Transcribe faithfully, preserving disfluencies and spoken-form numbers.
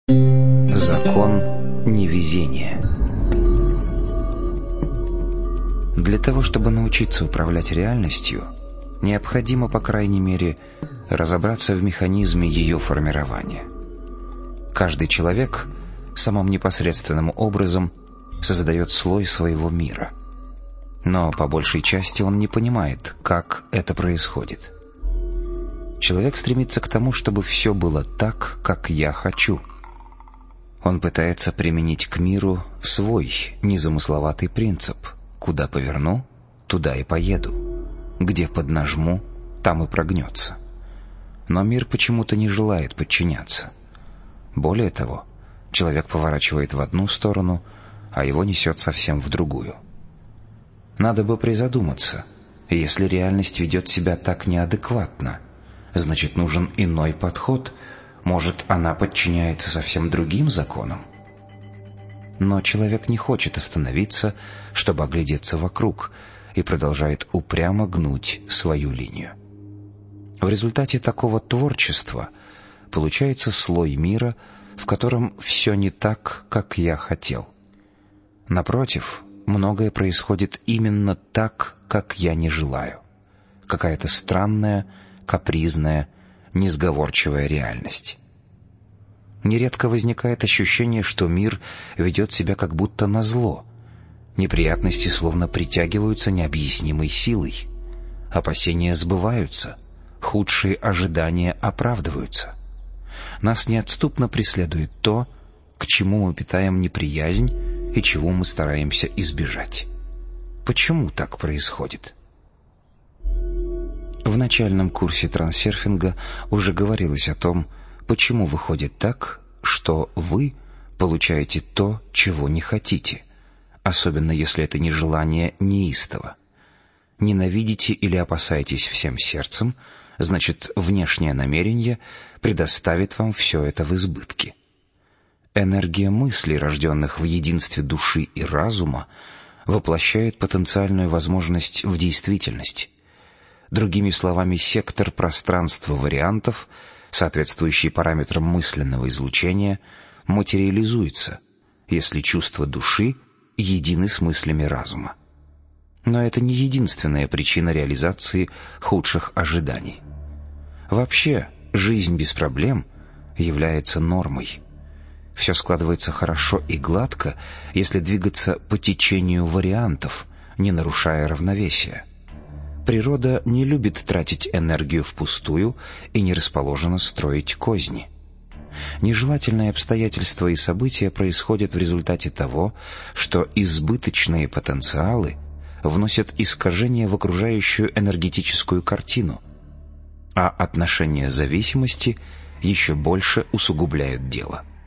Закон невезения. Для того, чтобы научиться управлять реальностью, необходимо, по крайней мере, разобраться в механизме ее формирования. Каждый человек самым непосредственным образом создает слой своего мира. Но по большей части он не понимает, как это происходит. Человек стремится к тому, чтобы все было так, как я хочу. Он пытается применить к миру свой незамысловатый принцип: куда поверну, туда и поеду, где поднажму, там и прогнется. Но мир почему-то не желает подчиняться. Более того, человек поворачивает в одну сторону, а его несет совсем в другую. Надо бы призадуматься: если реальность ведет себя так неадекватно, значит, нужен иной подход. Может, она подчиняется совсем другим законам? Но человек не хочет остановиться, чтобы оглядеться вокруг, и продолжает упрямо гнуть свою линию. В результате такого творчества получается слой мира, в котором все не так, как я хотел. Напротив, многое происходит именно так, как я не желаю. Какая-то странная, капризная, несговорчивая реальность. Нередко возникает ощущение, что мир ведет себя как будто назло. Неприятности словно притягиваются необъяснимой силой. Опасения сбываются, худшие ожидания оправдываются. Нас неотступно преследует то, к чему мы питаем неприязнь и чего мы стараемся избежать. Почему так происходит? В начальном курсе трансерфинга уже говорилось о том, почему выходит так, что вы получаете то, чего не хотите, особенно если это не желание неистово. Ненавидите или опасаетесь всем сердцем, значит, внешнее намерение предоставит вам все это в избытке. Энергия мыслей, рожденных в единстве души и разума, воплощает потенциальную возможность в действительность. Другими словами, сектор пространства вариантов, соответствующий параметрам мысленного излучения, материализуется, если чувства души едины с мыслями разума. Но это не единственная причина реализации худших ожиданий. Вообще, жизнь без проблем является нормой. Все складывается хорошо и гладко, если двигаться по течению вариантов, не нарушая равновесия. Природа не любит тратить энергию впустую и не расположена строить козни. Нежелательные обстоятельства и события происходят в результате того, что избыточные потенциалы вносят искажения в окружающую энергетическую картину, а отношения зависимости еще больше усугубляют дело.